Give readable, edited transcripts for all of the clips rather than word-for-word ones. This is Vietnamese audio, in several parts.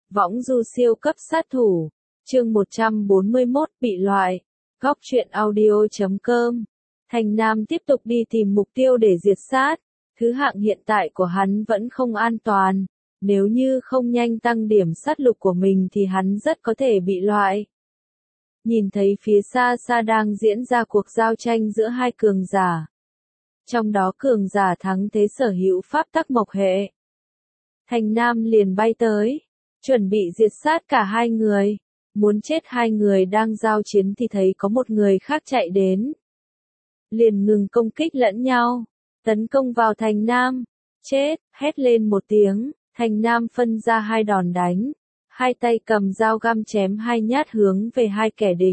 Võng du siêu cấp sát thủ. Chương 141 bị loại. Góc truyện audio.com. Thành Nam tiếp tục đi tìm mục tiêu để diệt sát. Thứ hạng hiện tại của hắn vẫn không an toàn. Nếu như không nhanh tăng điểm sát lục của mình thì hắn rất có thể bị loại. Nhìn thấy phía xa xa đang diễn ra cuộc giao tranh giữa hai cường giả. Trong đó cường giả thắng thế sở hữu pháp tắc mộc hệ. Thành Nam liền bay tới, chuẩn bị diệt sát cả hai người. Muốn chết hai người đang giao chiến thì thấy có một người khác chạy đến. Liền ngừng công kích lẫn nhau, tấn công vào Thành Nam. Chết, hét lên một tiếng, Thành Nam phân ra hai đòn đánh. Hai tay cầm dao găm chém hai nhát hướng về hai kẻ địch.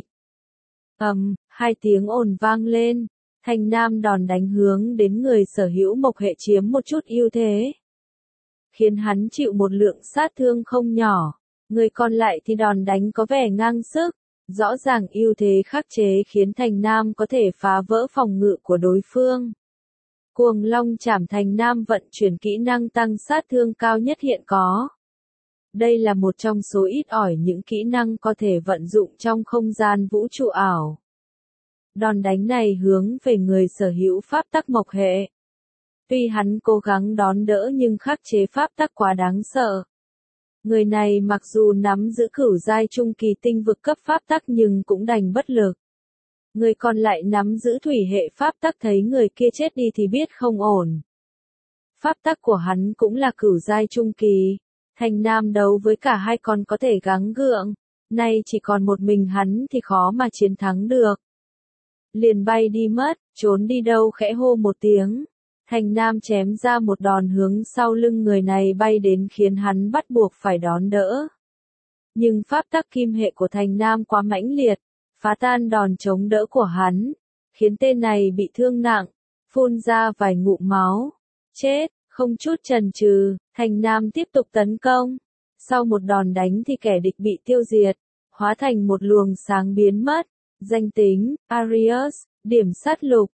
Hai tiếng ồn vang lên. Thành Nam đòn đánh hướng đến người sở hữu mộc hệ chiếm một chút ưu thế. Khiến hắn chịu một lượng sát thương không nhỏ. Người còn lại thì đòn đánh có vẻ ngang sức. Rõ ràng ưu thế khắc chế khiến Thành Nam có thể phá vỡ phòng ngự của đối phương. Cuồng Long Chảm. Thành Nam vận chuyển kỹ năng tăng sát thương cao nhất hiện có. Đây là một trong số ít ỏi những kỹ năng có thể vận dụng trong không gian vũ trụ ảo. Đòn đánh này hướng về người sở hữu pháp tắc mộc hệ. Tuy hắn cố gắng đón đỡ nhưng khắc chế pháp tắc quá đáng sợ. Người này mặc dù nắm giữ cửu giai trung kỳ tinh vực cấp pháp tắc nhưng cũng đành bất lực. Người còn lại nắm giữ thủy hệ pháp tắc thấy người kia chết đi thì biết không ổn. Pháp tắc của hắn cũng là cửu giai trung kỳ. Thành Nam đấu với cả hai con có thể gắng gượng. Nay chỉ còn một mình hắn thì khó mà chiến thắng được. Liền bay đi mất, trốn đi đâu khẽ hô một tiếng. Thành Nam chém ra một đòn hướng sau lưng người này bay đến khiến hắn bắt buộc phải đón đỡ. Nhưng pháp tắc kim hệ của Thành Nam quá mãnh liệt, phá tan đòn chống đỡ của hắn, khiến tên này bị thương nặng, phun ra vài ngụm máu. Chết, không chút chần chừ, Thành Nam tiếp tục tấn công. Sau một đòn đánh thì kẻ địch bị tiêu diệt, hóa thành một luồng sáng biến mất. Danh tính, Arius, điểm sát lục,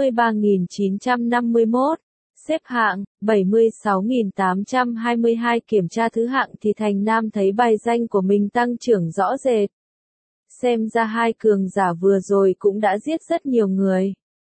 43.951, xếp hạng, 76.822 kiểm tra thứ hạng thì Thành Nam thấy bài danh của mình tăng trưởng rõ rệt. Xem ra hai cường giả vừa rồi cũng đã giết rất nhiều người.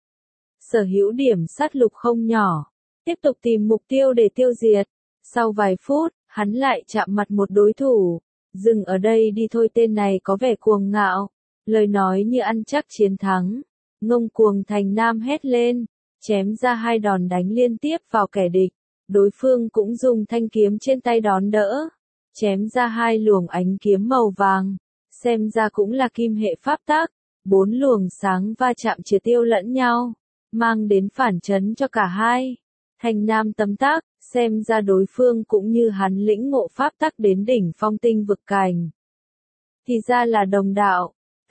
Sở hữu điểm sát lục không nhỏ, tiếp tục tìm mục tiêu để tiêu diệt. Sau vài phút, hắn lại chạm mặt một đối thủ. Dừng ở đây đi thôi, tên này có vẻ cuồng ngạo. Lời nói như ăn chắc chiến thắng. Ngông cuồng. Thành Nam hét lên, chém ra hai đòn đánh liên tiếp vào kẻ địch. Đối phương cũng dùng thanh kiếm trên tay đón đỡ, chém ra hai luồng ánh kiếm màu vàng. Xem ra cũng là kim hệ pháp tắc. Bốn luồng sáng va chạm triệt tiêu lẫn nhau, mang đến phản chấn cho cả hai. Thành Nam tấm tắc, xem ra đối phương cũng như hắn lĩnh ngộ pháp tắc đến đỉnh phong tinh vực cảnh. Thì ra là đồng đạo.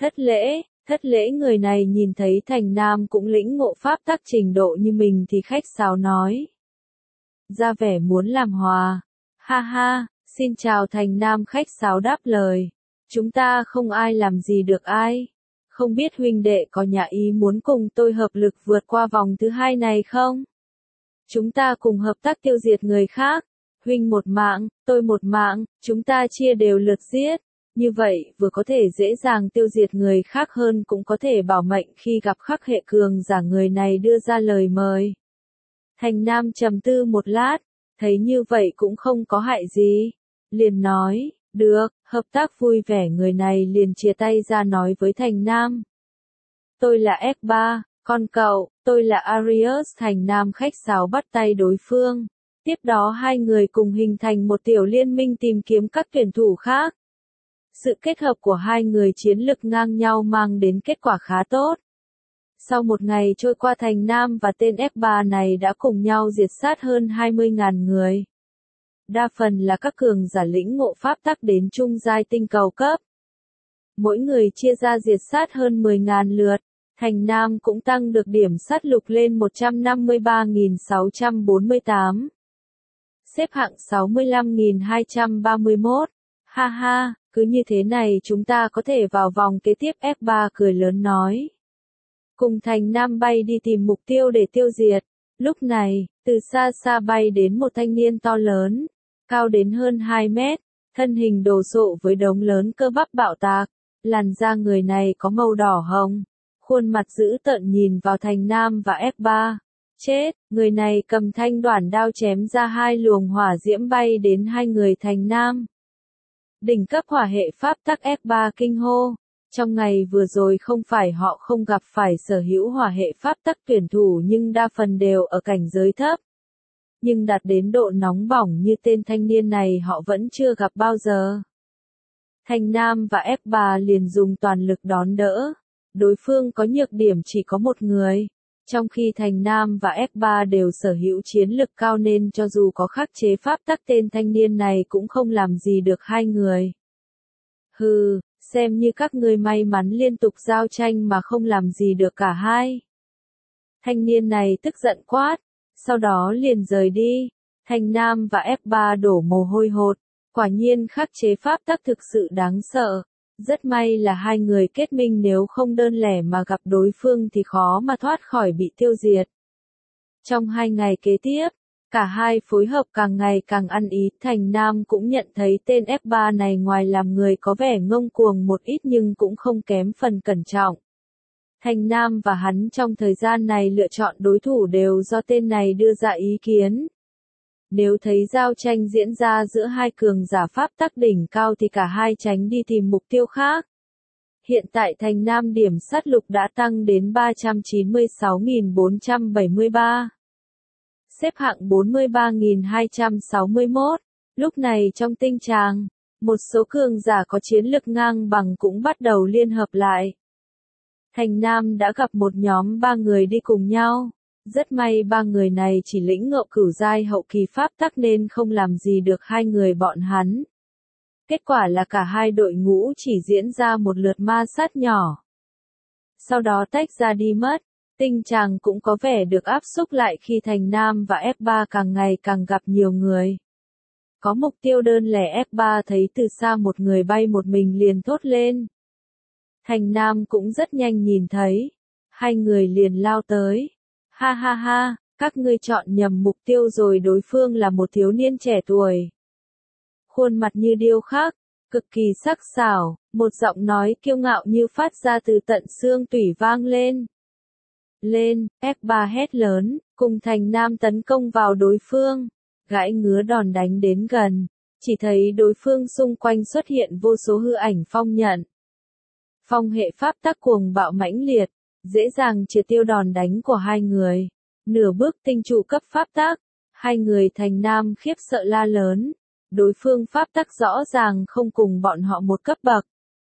Thất lễ người này nhìn thấy Thành Nam cũng lĩnh ngộ pháp tắc trình độ như mình thì khách sáo nói. Ra vẻ muốn làm hòa. Ha ha, xin chào. Thành Nam khách sáo đáp lời. Chúng ta không ai làm gì được ai. Không biết huynh đệ có nhà ý muốn cùng tôi hợp lực vượt qua vòng thứ hai này không? Chúng ta cùng hợp tác tiêu diệt người khác. Huynh một mạng, tôi một mạng, chúng ta chia đều lượt giết. Như vậy, vừa có thể dễ dàng tiêu diệt người khác hơn cũng có thể bảo mệnh khi gặp khắc hệ cường giả. Người này đưa ra lời mời. Thành Nam trầm tư một lát, thấy như vậy cũng không có hại gì. Liền nói, được, hợp tác vui vẻ. Người này liền chia tay ra nói với Thành Nam. Tôi là F3, còn cậu, tôi là Arius. Thành Nam khách sáo bắt tay đối phương. Tiếp đó hai người cùng hình thành một tiểu liên minh tìm kiếm các tuyển thủ khác. Sự kết hợp của hai người chiến lực ngang nhau mang đến kết quả khá tốt. Sau một ngày trôi qua, Thành Nam và tên F3 này đã cùng nhau diệt sát hơn 20.000 người. Đa phần là các cường giả lĩnh ngộ pháp tắc đến trung giai tinh cầu cấp. Mỗi người chia ra diệt sát hơn 10.000 lượt. Thành Nam cũng tăng được điểm sát lục lên 153.648. Xếp hạng 65.231. Ha ha, cứ như thế này chúng ta có thể vào vòng kế tiếp. F3 cười lớn nói. Cùng Thành Nam bay đi tìm mục tiêu để tiêu diệt. Lúc này, từ xa xa bay đến một thanh niên to lớn, cao đến hơn 2 mét. thân hình đồ sộ với đống lớn cơ bắp bạo tạc, làn da người này có màu đỏ hồng, khuôn mặt dữ tợn nhìn vào Thành Nam và F3. Chết, người này cầm thanh đoản đao chém ra hai luồng hỏa diễm bay đến hai người Thành Nam. Đỉnh cấp hỏa hệ pháp tắc F3 kinh hô. Trong ngày vừa rồi không phải họ không gặp phải sở hữu hỏa hệ pháp tắc tuyển thủ nhưng đa phần đều ở cảnh giới thấp. Nhưng đạt đến độ nóng bỏng như tên thanh niên này họ vẫn chưa gặp bao giờ. Thành Nam và F3 liền dùng toàn lực đón đỡ. Đối phương có nhược điểm chỉ có một người. Trong khi Thành Nam và F3 đều sở hữu chiến lực cao nên cho dù có khắc chế pháp tắc tên thanh niên này cũng không làm gì được hai người. Hừ, xem như các ngươi may mắn liên tục giao tranh mà không làm gì được cả hai. Thanh niên này tức giận quát, sau đó liền rời đi. Thành Nam và F3 đổ mồ hôi hột, quả nhiên khắc chế pháp tắc thực sự đáng sợ. Rất may là hai người kết minh, nếu không đơn lẻ mà gặp đối phương thì khó mà thoát khỏi bị tiêu diệt. Trong 2 ngày kế tiếp, cả hai phối hợp càng ngày càng ăn ý. Thành Nam cũng nhận thấy tên F3 này ngoài làm người có vẻ ngông cuồng một ít nhưng cũng không kém phần cẩn trọng. Thành Nam và hắn trong thời gian này lựa chọn đối thủ đều do tên này đưa ra ý kiến. Nếu thấy giao tranh diễn ra giữa hai cường giả pháp tắc đỉnh cao thì cả hai tránh đi tìm mục tiêu khác. Hiện tại Thành Nam điểm sát lục đã tăng đến 396.473. Xếp hạng 43.261. Lúc này trong tinh tràng, một số cường giả có chiến lực ngang bằng cũng bắt đầu liên hợp lại. Thành Nam đã gặp một nhóm 3 người đi cùng nhau. Rất may 3 người này chỉ lĩnh ngộ cửu giai hậu kỳ pháp tắc nên không làm gì được hai người bọn hắn. Kết quả là cả hai đội ngũ chỉ diễn ra một lượt ma sát nhỏ. Sau đó tách ra đi mất. Tinh tràng cũng có vẻ được áp xúc lại khi Thành Nam và F3 càng ngày càng gặp nhiều người. Có mục tiêu đơn lẻ, F3 thấy từ xa một người bay một mình liền thốt lên. Thành Nam cũng rất nhanh nhìn thấy. Hai người liền lao tới. Ha ha ha, các ngươi chọn nhầm mục tiêu rồi, đối phương là một thiếu niên trẻ tuổi. Khuôn mặt như điêu khắc, cực kỳ sắc sảo, một giọng nói kiêu ngạo như phát ra từ tận xương tủy vang lên. Lên, F3 hét lớn, cùng Thành Nam tấn công vào đối phương. Gãi ngứa đòn đánh đến gần, chỉ thấy đối phương xung quanh xuất hiện vô số hư ảnh phong nhận. Phong hệ pháp tắc cuồng bạo mãnh liệt, dễ dàng triệt tiêu đòn đánh của hai người. Nửa bước tinh trụ cấp pháp tắc, hai người Thành Nam khiếp sợ la lớn. Đối phương pháp tắc rõ ràng không cùng bọn họ một cấp bậc.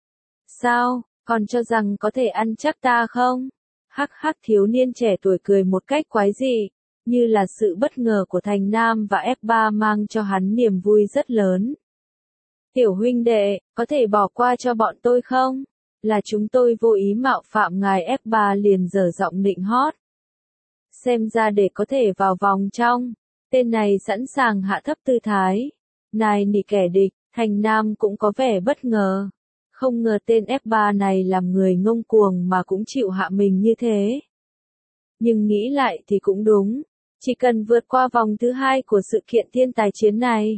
Sao, còn cho rằng có thể ăn chắc ta không? Hắc hắc, thiếu niên trẻ tuổi cười một cách quái dị, như là sự bất ngờ của Thành Nam và F3 mang cho hắn niềm vui rất lớn. Tiểu huynh đệ, có thể bỏ qua cho bọn tôi không? Là chúng tôi vô ý mạo phạm ngài. F3 liền dở giọng nịnh hót. Xem ra để có thể vào vòng trong, tên này sẵn sàng hạ thấp tư thái. Nài nỉ kẻ địch. Thành Nam cũng có vẻ bất ngờ. Không ngờ tên F3 này làm người ngông cuồng mà cũng chịu hạ mình như thế. Nhưng nghĩ lại thì cũng đúng. Chỉ cần vượt qua vòng thứ 2 của sự kiện thiên tài chiến này,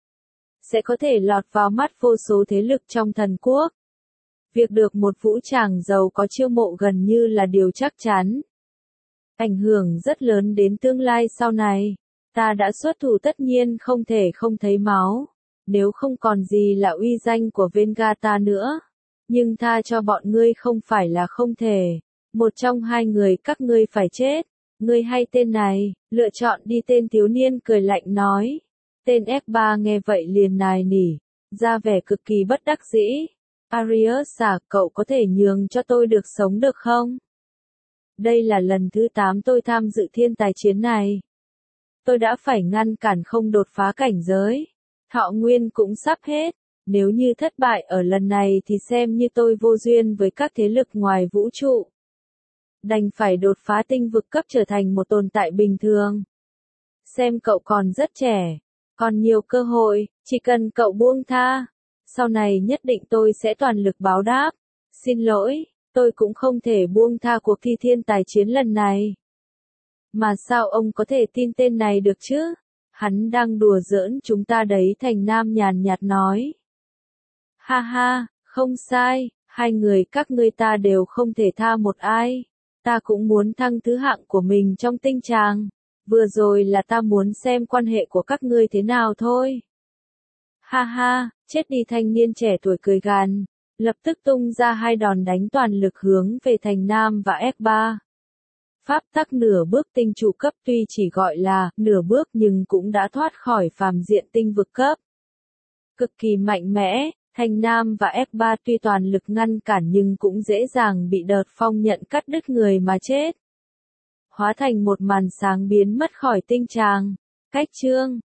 sẽ có thể lọt vào mắt vô số thế lực trong thần quốc. Việc được một vũ tràng giàu có chiêu mộ gần như là điều chắc chắn. Ảnh hưởng rất lớn đến tương lai sau này. Ta đã xuất thủ tất nhiên không thể không thấy máu. Nếu không còn gì là uy danh của Vengata nữa. Nhưng tha cho bọn ngươi không phải là không thể. Một trong hai người các ngươi phải chết. Ngươi hay tên này, lựa chọn đi. Tên thiếu niên cười lạnh nói. Tên F3 nghe vậy liền nài nỉ, ra vẻ cực kỳ bất đắc dĩ. Arius à, cậu có thể nhường cho tôi được sống được không? Đây là lần thứ 8 tôi tham dự thiên tài chiến này. Tôi đã phải ngăn cản không đột phá cảnh giới. Thọ nguyên cũng sắp hết. Nếu như thất bại ở lần này thì xem như tôi vô duyên với các thế lực ngoài vũ trụ. Đành phải đột phá tinh vực cấp trở thành một tồn tại bình thường. Xem cậu còn rất trẻ, còn nhiều cơ hội, chỉ cần cậu buông tha. Sau này nhất định tôi sẽ toàn lực báo đáp. Xin lỗi, tôi cũng không thể buông tha cuộc thi thiên tài chiến lần này. Mà sao ông có thể tin tên này được chứ? Hắn đang đùa giỡn chúng ta đấy, Thành Nam nhàn nhạt nói. Ha ha, không sai, hai người các ngươi ta đều không thể tha một ai. Ta cũng muốn thăng thứ hạng của mình trong tinh tràng. Vừa rồi là ta muốn xem quan hệ của các ngươi thế nào thôi. Ha ha, chết đi, thanh niên trẻ tuổi cười gằn, lập tức tung ra hai đòn đánh toàn lực hướng về Thành Nam và F3. Pháp tắc nửa bước tinh trụ cấp tuy chỉ gọi là nửa bước nhưng cũng đã thoát khỏi phàm diện tinh vực cấp. Cực kỳ mạnh mẽ, Thành Nam và F3 tuy toàn lực ngăn cản nhưng cũng dễ dàng bị đợt phong nhận cắt đứt người mà chết. Hóa thành một màn sáng biến mất khỏi tinh tràng. Cách chương